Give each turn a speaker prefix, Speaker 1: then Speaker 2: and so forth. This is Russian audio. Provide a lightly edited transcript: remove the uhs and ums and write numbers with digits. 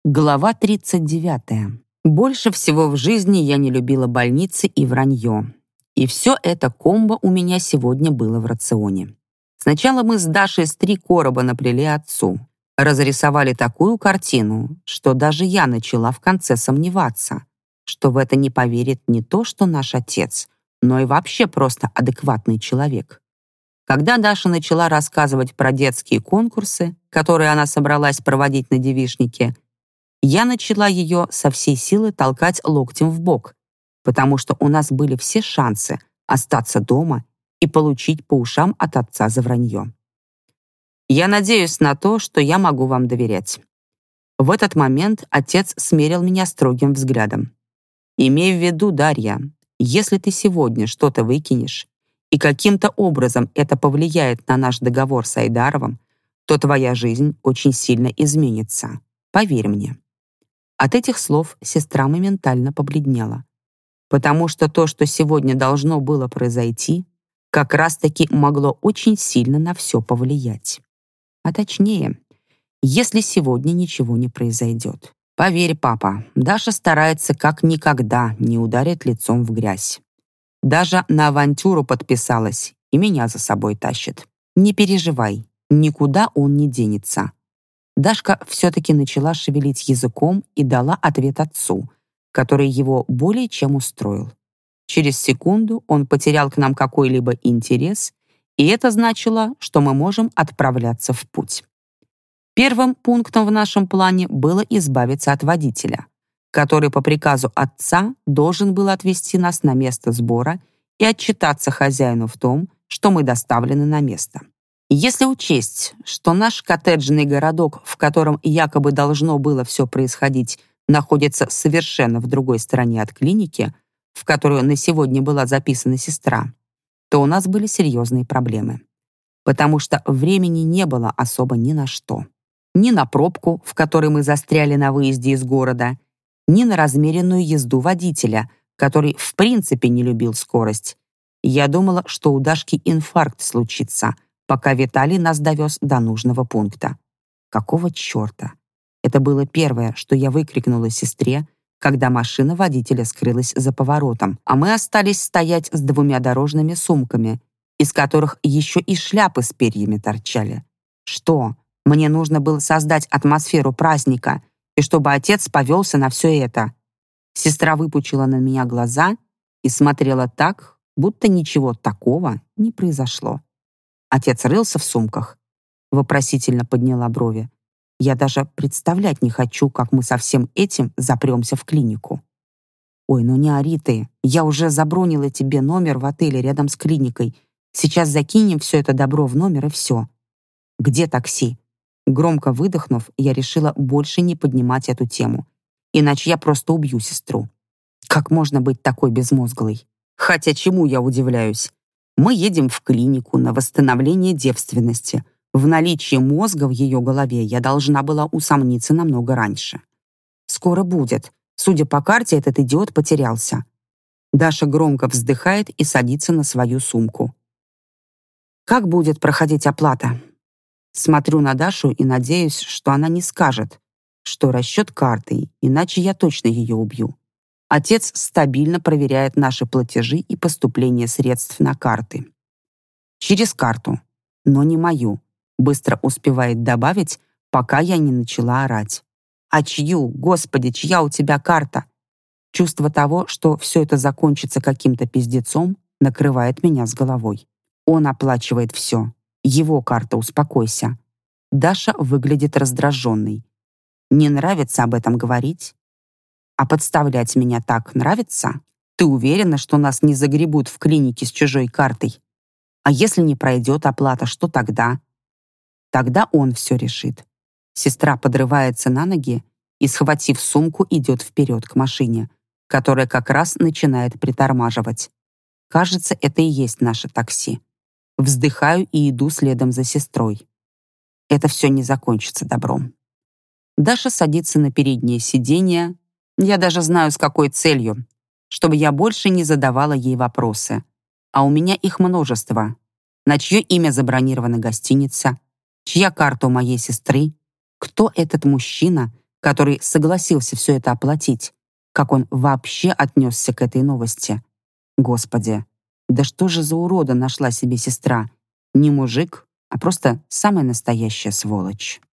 Speaker 1: Глава 39. Больше всего в жизни я не любила больницы и вранье. И все это комбо у меня сегодня было в рационе. Сначала мы с Дашей с 3 короба наплели отцу. Разрисовали такую картину, что даже я начала в конце сомневаться, что в это не поверит не то, что наш отец, но и вообще просто адекватный человек. Когда Даша начала рассказывать про детские конкурсы, которые она собралась проводить на девичнике, я начала ее со всей силы толкать локтем в бок, потому что у нас были все шансы остаться дома и получить по ушам от отца за вранье. «Я надеюсь на то, что я могу вам доверять». В этот момент отец смерил меня строгим взглядом. «Имей в виду, Дарья, если ты сегодня что-то выкинешь, и каким-то образом это повлияет на наш договор с Айдаровым, то твоя жизнь очень сильно изменится. Поверь мне». От этих слов сестра моментально побледнела, потому что то, что сегодня должно было произойти, как раз-таки могло очень сильно на все повлиять. А точнее, если сегодня ничего не произойдет. Поверь, папа, Даша старается как никогда не ударить лицом в грязь. Даже на авантюру подписалась и меня за собой тащит. Не переживай, никуда он не денется. Дашка все-таки начала шевелить языком и дала ответ отцу, который его более чем устроил. Через секунду он потерял к нам какой-либо интерес, и это значило, что мы можем отправляться в путь. Первым пунктом в нашем плане было избавиться от водителя, который по приказу отца должен был отвезти нас на место сбора и отчитаться хозяину в том, что мы доставлены на место. Если учесть, что наш коттеджный городок, в котором якобы должно было все происходить, находится совершенно в другой стороне от клиники, в которую на сегодня была записана сестра, то у нас были серьезные проблемы. Потому что времени не было особо ни на что. Ни на пробку, в которой мы застряли на выезде из города, ни на размеренную езду водителя, который в принципе не любил скорость. Я думала, что у Дашки инфаркт случится, пока Виталий нас довез до нужного пункта. Какого черта? Это было первое, что я выкрикнула сестре, когда машина водителя скрылась за поворотом, а мы остались стоять с 2 дорожными сумками, из которых еще и шляпы с перьями торчали. Что? Мне нужно было создать атмосферу праздника, и чтобы отец повелся на все это. Сестра выпучила на меня глаза и смотрела так, будто ничего такого не произошло. Отец рылся в сумках. Вопросительно подняла брови. Я даже представлять не хочу, как мы со всем этим запремся в клинику. Ой, ну не ори ты. Я уже забронила тебе номер в отеле рядом с клиникой. Сейчас закинем все это добро в номер и все. Где такси? Громко выдохнув, я решила больше не поднимать эту тему. Иначе я просто убью сестру. Как можно быть такой безмозглой? Хотя чему я удивляюсь? Мы едем в клинику на восстановление девственности. В наличии мозга в ее голове я должна была усомниться намного раньше. Скоро будет. Судя по карте, этот идиот потерялся. Даша громко вздыхает и садится на свою сумку. Как будет проходить оплата? Смотрю на Дашу и надеюсь, что она не скажет, что расчет картой, иначе я точно ее убью. Отец стабильно проверяет наши платежи и поступление средств на карты. Через карту, но не мою, быстро успевает добавить, пока я не начала орать. А чью, Господи, чья у тебя карта? Чувство того, что все это закончится каким-то пиздецом, накрывает меня с головой. Он оплачивает все. Его карта, успокойся. Даша выглядит раздраженной. Не нравится об этом говорить? А подставлять меня так нравится? Ты уверена, что нас не загребут в клинике с чужой картой? А если не пройдет оплата, что тогда? Тогда он все решит. Сестра подрывается на ноги и, схватив сумку, идет вперед к машине, которая как раз начинает притормаживать. Кажется, это и есть наше такси. Вздыхаю и иду следом за сестрой. Это все не закончится добром. Даша садится на переднее сиденье. Я даже знаю, с какой целью. Чтобы я больше не задавала ей вопросы. А у меня их множество. На чье имя забронирована гостиница? Чья карта у моей сестры? Кто этот мужчина, который согласился все это оплатить. Как он вообще отнесся к этой новости? Господи, да что же за урода нашла себе сестра? Не мужик, а просто самая настоящая сволочь.